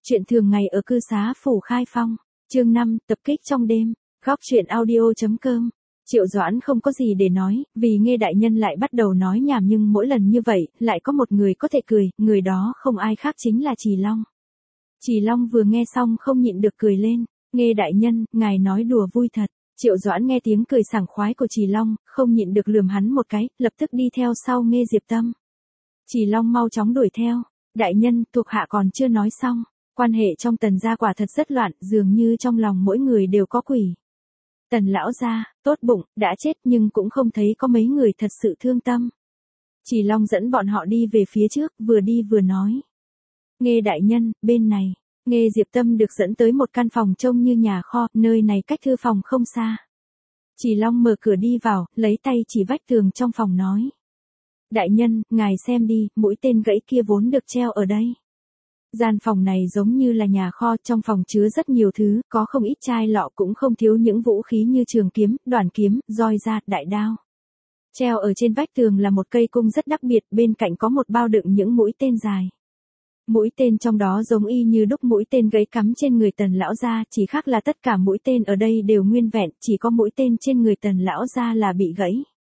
Chuyện thường ngày ở cư xá Phủ Khai Phong. Chương 5, tập kích trong đêm. Góc chuyện audio.com. Triệu Doãn không có gì để nói, vì nghe đại nhân lại bắt đầu nói nhảm, nhưng mỗi lần như vậy, lại có một người có thể cười, người đó không ai khác chính là Trì Long. Trì Long vừa nghe xong không nhịn được cười lên, nghe đại nhân, ngài nói đùa vui thật. Triệu Doãn nghe tiếng cười sảng khoái của Trì Long, không nhịn được lườm hắn một cái, lập tức đi theo sau Nghê Diệp Tâm. Trì Long mau chóng đuổi theo, đại nhân, thuộc hạ còn chưa nói xong. Quan hệ trong Tần gia quả thật rất loạn, dường như trong lòng mỗi người đều có quỷ. Tần lão gia, tốt bụng, đã chết nhưng cũng không thấy có mấy người thật sự thương tâm. Trì Long dẫn bọn họ đi về phía trước, vừa đi vừa nói. Nghê đại nhân, bên này. Nghê Diệp Tâm được dẫn tới một căn phòng trông như nhà kho, nơi này cách thư phòng không xa. Trì Long mở cửa đi vào, lấy tay chỉ vách tường trong phòng nói. Đại nhân, ngài xem đi, mũi tên gãy kia vốn được treo ở đây. Gian phòng này giống như là nhà kho, trong phòng chứa rất nhiều thứ, có không ít chai lọ, cũng không thiếu những vũ khí như trường kiếm, đoản kiếm, roi da, đại đao. Treo ở trên vách tường là một cây cung rất đặc biệt, bên cạnh có một bao đựng những mũi tên dài. Mũi tên trong đó giống y như đúc mũi tên gãy cắm trên người Tần lão gia, chỉ khác là tất cả mũi tên ở đây đều nguyên vẹn, chỉ có mũi tên trên người Tần lão gia là bị gãy.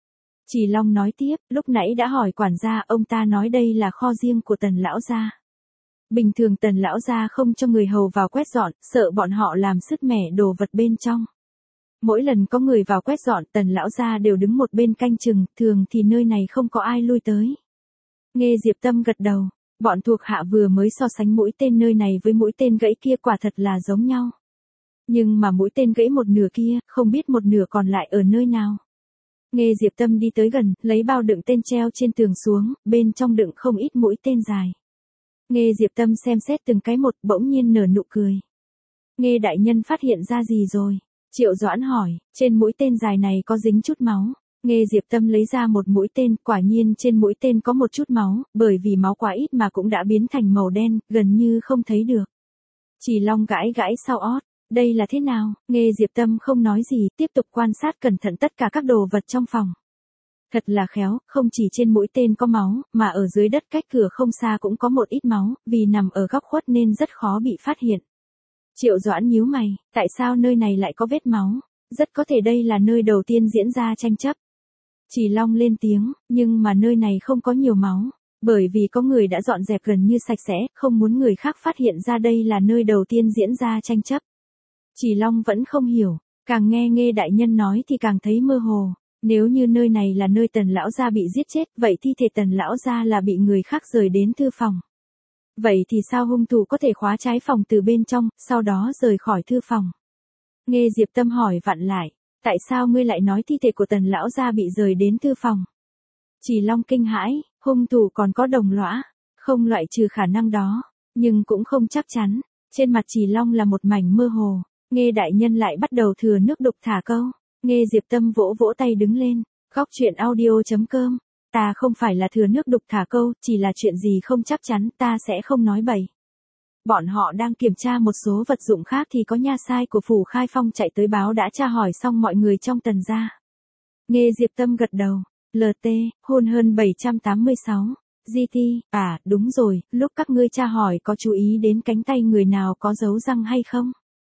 Trì Long nói tiếp, lúc nãy đã hỏi quản gia, ông ta nói đây là kho riêng của Tần lão gia. Bình thường Tần lão gia không cho người hầu vào quét dọn, sợ bọn họ làm sứt mẻ đồ vật bên trong. Mỗi lần có người vào quét dọn, Tần lão gia đều đứng một bên canh chừng, thường thì nơi này không có ai lui tới. Nghê Diệp Tâm gật đầu, bọn thuộc hạ vừa mới so sánh mũi tên nơi này với mũi tên gãy kia, quả thật là giống nhau. Nhưng mà mũi tên gãy một nửa kia, không biết một nửa còn lại ở nơi nào. Nghê Diệp Tâm đi tới gần, lấy bao đựng tên treo trên tường xuống, bên trong đựng không ít mũi tên dài. Nghê Diệp Tâm xem xét từng cái một, bỗng nhiên nở nụ cười. Nghê đại nhân phát hiện ra gì rồi? Triệu Doãn hỏi, trên mũi tên dài này có dính chút máu. Nghê Diệp Tâm lấy ra một mũi tên, quả nhiên trên mũi tên có một chút máu, bởi vì máu quá ít mà cũng đã biến thành màu đen, gần như không thấy được. Trì Long gãi gãi sau ót, đây là thế nào? Nghê Diệp Tâm không nói gì, tiếp tục quan sát cẩn thận tất cả các đồ vật trong phòng. Thật là khéo, không chỉ trên mũi tên có máu, mà ở dưới đất cách cửa không xa cũng có một ít máu, vì nằm ở góc khuất nên rất khó bị phát hiện. Triệu Doãn nhíu mày, tại sao nơi này lại có vết máu? Rất có thể đây là nơi đầu tiên diễn ra tranh chấp. Trì Long lên tiếng, nhưng mà nơi này không có nhiều máu, bởi vì có người đã dọn dẹp gần như sạch sẽ, không muốn người khác phát hiện ra đây là nơi đầu tiên diễn ra tranh chấp. Trì Long vẫn không hiểu, càng nghe Nghê đại nhân nói thì càng thấy mơ hồ. Nếu như nơi này là nơi Tần lão gia bị giết chết, vậy thi thể Tần lão gia là bị người khác rời đến thư phòng. Vậy thì sao hung thủ có thể khóa trái phòng từ bên trong, sau đó rời khỏi thư phòng? Nghê Diệp Tâm hỏi vặn lại, tại sao ngươi lại nói thi thể của Tần lão gia bị rời đến thư phòng? Trì Long kinh hãi, hung thủ còn có đồng lõa, không loại trừ khả năng đó, nhưng cũng không chắc chắn. Trên mặt Trì Long là một mảnh mơ hồ, Nghê đại nhân lại bắt đầu thừa nước đục thả câu. Nghê Diệp Tâm vỗ vỗ tay đứng lên, góc chuyện audio.com. Ta không phải là thừa nước đục thả câu, chỉ là chuyện gì không chắc chắn, ta sẽ không nói bậy. Bọn họ đang kiểm tra một số vật dụng khác thì có nha sai của Phủ Khai Phong chạy tới báo đã tra hỏi xong mọi người trong Tần gia. Nghê Diệp Tâm gật đầu, LT, hôn hơn 786. GT, đúng rồi, lúc các ngươi tra hỏi có chú ý đến cánh tay người nào có dấu răng hay không?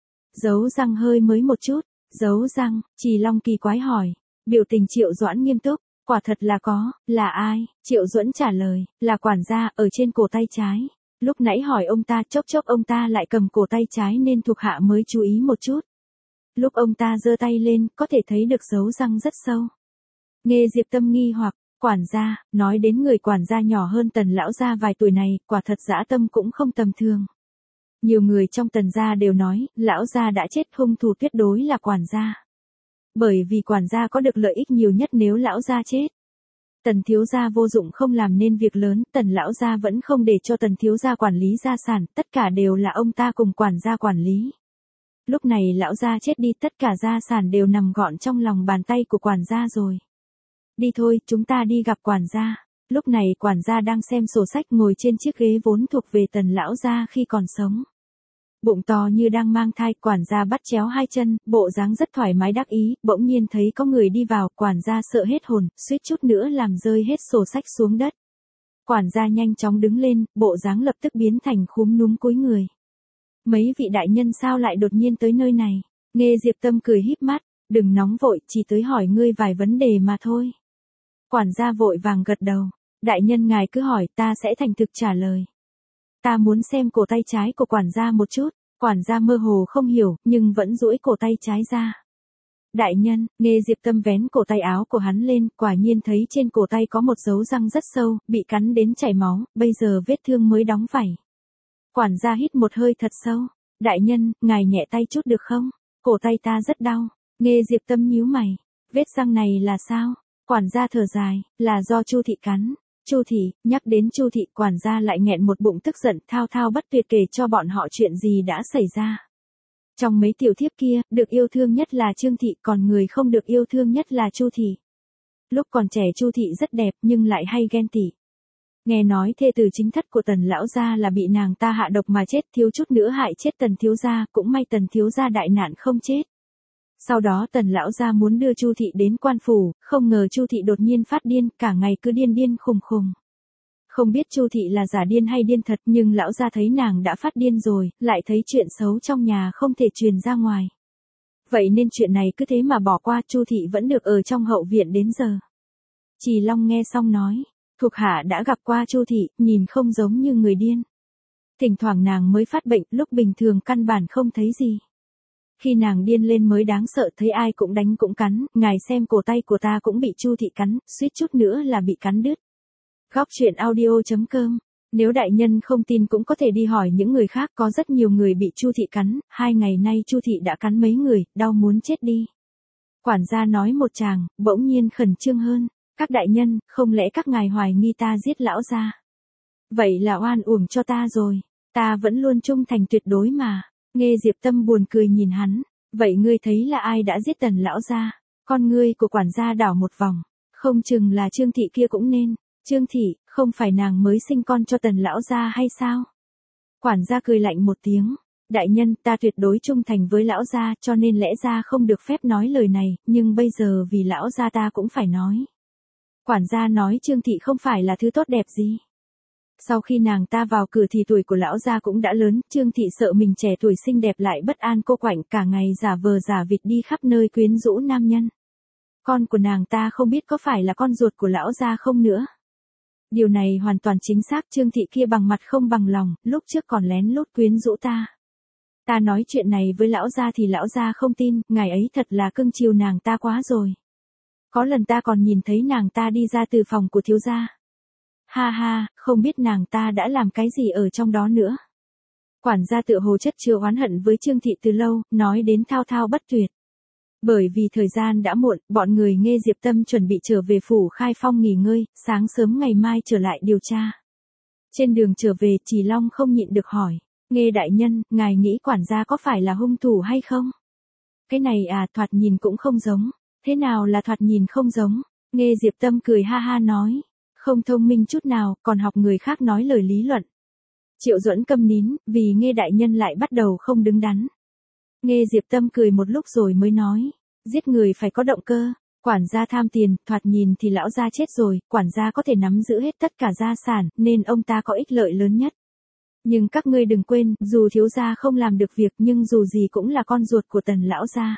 Dấu răng hơi mới một chút. Dấu răng, Trì Long kỳ quái hỏi. Biểu tình Triệu Doãn nghiêm túc, quả thật là có, là ai? Triệu Doãn trả lời, là quản gia, ở trên cổ tay trái. Lúc nãy hỏi ông ta, chốc chốc ông ta lại cầm cổ tay trái nên thuộc hạ mới chú ý một chút. Lúc ông ta giơ tay lên, có thể thấy được dấu răng rất sâu. Nghê Diệp Tâm nghi hoặc, quản gia, nói đến người quản gia nhỏ hơn Tần lão gia vài tuổi này, quả thật dã tâm cũng không tầm thường. Nhiều người trong Tần gia đều nói, lão gia đã chết, hung thủ tuyệt đối là quản gia. Bởi vì quản gia có được lợi ích nhiều nhất nếu lão gia chết. Tần thiếu gia vô dụng không làm nên việc lớn, Tần lão gia vẫn không để cho Tần thiếu gia quản lý gia sản, tất cả đều là ông ta cùng quản gia quản lý. Lúc này lão gia chết đi, tất cả gia sản đều nằm gọn trong lòng bàn tay của quản gia rồi. Đi thôi, chúng ta đi gặp quản gia. Lúc này quản gia đang xem sổ sách ngồi trên chiếc ghế vốn thuộc về Tần lão gia khi còn sống. Bụng to như đang mang thai, quản gia bắt chéo hai chân, bộ dáng rất thoải mái đắc ý, bỗng nhiên thấy có người đi vào, quản gia sợ hết hồn, suýt chút nữa làm rơi hết sổ sách xuống đất. Quản gia nhanh chóng đứng lên, bộ dáng lập tức biến thành khúm núm cúi người. Mấy vị đại nhân sao lại đột nhiên tới nơi này? Nghe Diệp Tâm cười híp mắt, đừng nóng vội, chỉ tới hỏi ngươi vài vấn đề mà thôi. Quản gia vội vàng gật đầu, đại nhân ngài cứ hỏi ta sẽ thành thực trả lời. Ta muốn xem cổ tay trái của quản gia một chút, quản gia mơ hồ không hiểu, nhưng vẫn duỗi cổ tay trái ra. Đại nhân, nghe Diệp Tâm vén cổ tay áo của hắn lên, quả nhiên thấy trên cổ tay có một dấu răng rất sâu, bị cắn đến chảy máu, bây giờ vết thương mới đóng vảy. Quản gia hít một hơi thật sâu, đại nhân, ngài nhẹ tay chút được không? Cổ tay ta rất đau. Nghe Diệp Tâm nhíu mày, vết răng này là sao? Quản gia thở dài, là do Chu thị cắn. Chu thị, nhắc đến Chu thị, quản gia lại nghẹn một bụng tức giận, thao thao bất tuyệt kể cho bọn họ chuyện gì đã xảy ra. Trong mấy tiểu thiếp kia, được yêu thương nhất là Trương thị, còn người không được yêu thương nhất là Chu thị. Lúc còn trẻ Chu thị rất đẹp nhưng lại hay ghen tị. Nghe nói thê tử chính thất của Tần lão gia là bị nàng ta hạ độc mà chết, thiếu chút nữa hại chết Tần thiếu gia, cũng may Tần thiếu gia đại nạn không chết. Sau đó Tần lão gia muốn đưa Chu thị đến quan phủ, không ngờ Chu thị đột nhiên phát điên, cả ngày cứ điên điên khùng khùng. Không biết Chu thị là giả điên hay điên thật, nhưng lão gia thấy nàng đã phát điên rồi, lại thấy chuyện xấu trong nhà không thể truyền ra ngoài. Vậy nên chuyện này cứ thế mà bỏ qua, Chu thị vẫn được ở trong hậu viện đến giờ. Trì Long nghe xong nói, thuộc hạ đã gặp qua Chu thị, nhìn không giống như người điên. Thỉnh thoảng nàng mới phát bệnh, lúc bình thường căn bản không thấy gì. Khi nàng điên lên mới đáng sợ, thấy ai cũng đánh cũng cắn, ngài xem cổ tay của ta cũng bị Chu thị cắn, suýt chút nữa là bị cắn đứt. Góc truyện audio.com. Nếu đại nhân không tin cũng có thể đi hỏi những người khác, có rất nhiều người bị Chu thị cắn, 2 ngày nay Chu thị đã cắn mấy người, đau muốn chết đi. Quản gia nói một tràng, bỗng nhiên khẩn trương hơn, các đại nhân, không lẽ các ngài hoài nghi ta giết lão gia? Vậy là oan uổng cho ta rồi, ta vẫn luôn trung thành tuyệt đối mà. Nghe Diệp Tâm buồn cười nhìn hắn, vậy ngươi thấy là ai đã giết Tần lão gia? Con ngươi của quản gia đảo một vòng, không chừng là Trương thị kia cũng nên. Trương thị, không phải nàng mới sinh con cho Tần lão gia hay sao? Quản gia cười lạnh một tiếng, đại nhân, ta tuyệt đối trung thành với lão gia, cho nên lẽ ra không được phép nói lời này, nhưng bây giờ vì lão gia ta cũng phải nói. Quản gia nói Trương thị không phải là thứ tốt đẹp gì. Sau khi nàng ta vào cửa thì tuổi của lão gia cũng đã lớn, Trương thị sợ mình trẻ tuổi xinh đẹp lại bất an cô quạnh, cả ngày giả vờ giả vịt đi khắp nơi quyến rũ nam nhân. Con của nàng ta không biết có phải là con ruột của lão gia không nữa. Điều này hoàn toàn chính xác, Trương thị kia bằng mặt không bằng lòng, lúc trước còn lén lút quyến rũ ta. Ta nói chuyện này với lão gia thì lão gia không tin, ngài ấy thật là cưng chiều nàng ta quá rồi. Có lần ta còn nhìn thấy nàng ta đi ra từ phòng của thiếu gia. Ha ha, không biết nàng ta đã làm cái gì ở trong đó nữa. Quản gia tựa hồ chất chứa oán hận với Trương thị từ lâu, nói đến thao thao bất tuyệt. Bởi vì thời gian đã muộn, bọn người nghe Diệp Tâm chuẩn bị trở về phủ Khai Phong nghỉ ngơi, sáng sớm ngày mai trở lại điều tra. Trên đường trở về, Trì Long không nhịn được hỏi, nghe đại nhân, ngài nghĩ quản gia có phải là hung thủ hay không? Cái này à, thoạt nhìn cũng không giống. Thế nào là thoạt nhìn không giống? Nghe Diệp Tâm cười ha ha nói, không thông minh chút nào, còn học người khác nói lời lý luận. Triệu Duẫn câm nín, vì nghe đại nhân lại bắt đầu không đứng đắn. Nghe Diệp Tâm cười một lúc rồi mới nói, giết người phải có động cơ, quản gia tham tiền, thoạt nhìn thì lão gia chết rồi, quản gia có thể nắm giữ hết tất cả gia sản, nên ông ta có ích lợi lớn nhất. Nhưng các ngươi đừng quên, dù thiếu gia không làm được việc nhưng dù gì cũng là con ruột của Tần lão gia.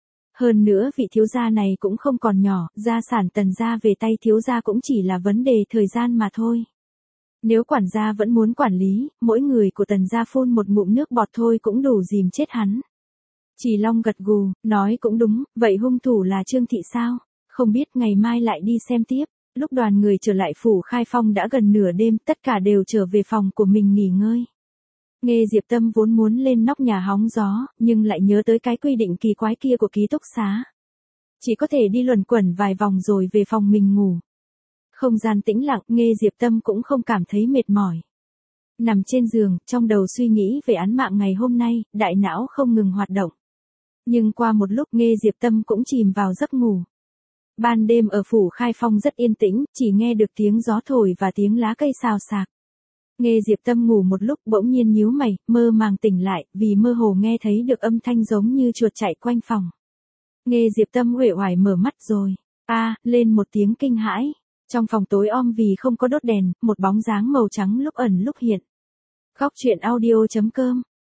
Hơn nữa vị thiếu gia này cũng không còn nhỏ, gia sản Tần gia về tay thiếu gia cũng chỉ là vấn đề thời gian mà thôi. Nếu quản gia vẫn muốn quản lý, mỗi người của Tần gia phun một ngụm nước bọt thôi cũng đủ dìm chết hắn. Trì Long gật gù, nói cũng đúng, vậy hung thủ là Trương thị sao? Không biết, ngày mai lại đi xem tiếp. Lúc đoàn người trở lại phủ Khai Phong đã gần nửa đêm, tất cả đều trở về phòng của mình nghỉ ngơi. Nghe Diệp Tâm vốn muốn lên nóc nhà hóng gió, nhưng lại nhớ tới cái quy định kỳ quái kia của ký túc xá. Chỉ có thể đi luẩn quẩn vài vòng rồi về phòng mình ngủ. Không gian tĩnh lặng, nghe Diệp Tâm cũng không cảm thấy mệt mỏi. Nằm trên giường, trong đầu suy nghĩ về án mạng ngày hôm nay, đại não không ngừng hoạt động. Nhưng qua một lúc nghe Diệp Tâm cũng chìm vào giấc ngủ. Ban đêm ở phủ Khai Phong rất yên tĩnh, chỉ nghe được tiếng gió thổi và tiếng lá cây xào xạc. Nghe Diệp Tâm ngủ một lúc bỗng nhiên nhíu mày, mơ màng tỉnh lại, vì mơ hồ nghe thấy được âm thanh giống như chuột chạy quanh phòng. Nghe Diệp Tâm uể oải mở mắt rồi. Lên một tiếng kinh hãi. Trong phòng tối om vì không có đốt đèn, một bóng dáng màu trắng lúc ẩn lúc hiện. Góc truyện audio.com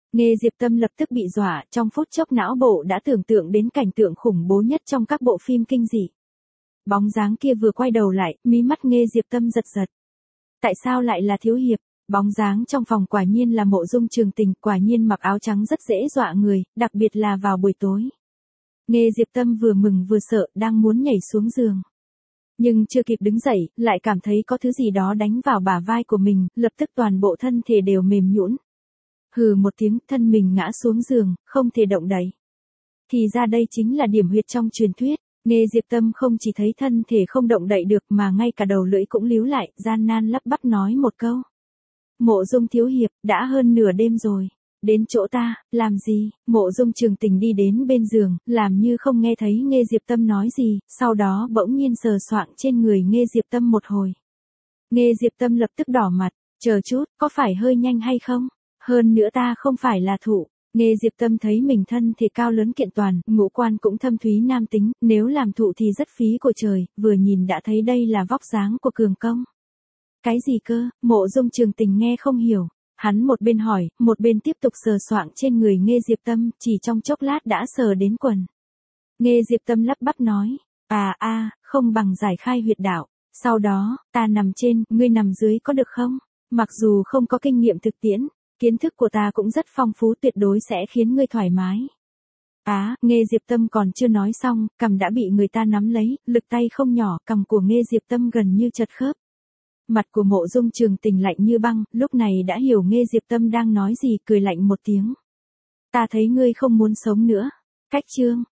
Nghe Diệp Tâm lập tức bị dọa, trong phút chốc não bộ đã tưởng tượng đến cảnh tượng khủng bố nhất trong các bộ phim kinh dị. Bóng dáng kia vừa quay đầu lại, mí mắt Nghe Diệp Tâm giật giật. Tại sao lại là thiếu hiệp? Bóng dáng trong phòng quả nhiên là Mộ Dung Trường Tình, quả nhiên mặc áo trắng rất dễ dọa người, đặc biệt là vào buổi tối. Nghe Diệp Tâm vừa mừng vừa sợ, đang muốn nhảy xuống giường. Nhưng chưa kịp đứng dậy, lại cảm thấy có thứ gì đó đánh vào bả vai của mình, lập tức toàn bộ thân thể đều mềm nhũn. Hừ một tiếng, thân mình ngã xuống giường, không thể động đậy. Thì ra đây chính là điểm huyệt trong truyền thuyết. Nghe Diệp Tâm không chỉ thấy thân thể không động đậy được mà ngay cả đầu lưỡi cũng líu lại, gian nan lắp bắp nói một câu. Mộ Dung thiếu hiệp, đã hơn nửa đêm rồi. Đến chỗ ta, làm gì? Mộ Dung Trường Tình đi đến bên giường, làm như không nghe thấy Nghe Diệp Tâm nói gì, sau đó bỗng nhiên sờ soạng trên người Nghe Diệp Tâm một hồi. Nghe Diệp Tâm lập tức đỏ mặt, chờ chút, có phải hơi nhanh hay không? Hơn nữa ta không phải là thụ. Nghe Diệp Tâm thấy mình thân thì cao lớn kiện toàn, ngũ quan cũng thâm thúy nam tính, nếu làm thụ thì rất phí của trời, vừa nhìn đã thấy đây là vóc dáng của cường công. Cái gì cơ? Mộ Dung Trường Tình nghe không hiểu. Hắn một bên hỏi, một bên tiếp tục sờ soạng trên người Nghe Diệp Tâm, chỉ trong chốc lát đã sờ đến quần. Nghe Diệp Tâm lắp bắp nói, không bằng giải khai huyệt đạo. Sau đó, ta nằm trên, ngươi nằm dưới có được không? Mặc dù không có kinh nghiệm thực tiễn, kiến thức của ta cũng rất phong phú, tuyệt đối sẽ khiến ngươi thoải mái. Nghe Diệp Tâm còn chưa nói xong, cằm đã bị người ta nắm lấy, lực tay không nhỏ, cằm của Nghe Diệp Tâm gần như chật khớp. Mặt của Mộ Dung Trường Tình lạnh như băng, lúc này đã hiểu Nghe Diệp Tâm đang nói gì, cười lạnh một tiếng. Ta thấy ngươi không muốn sống nữa. Cách chương.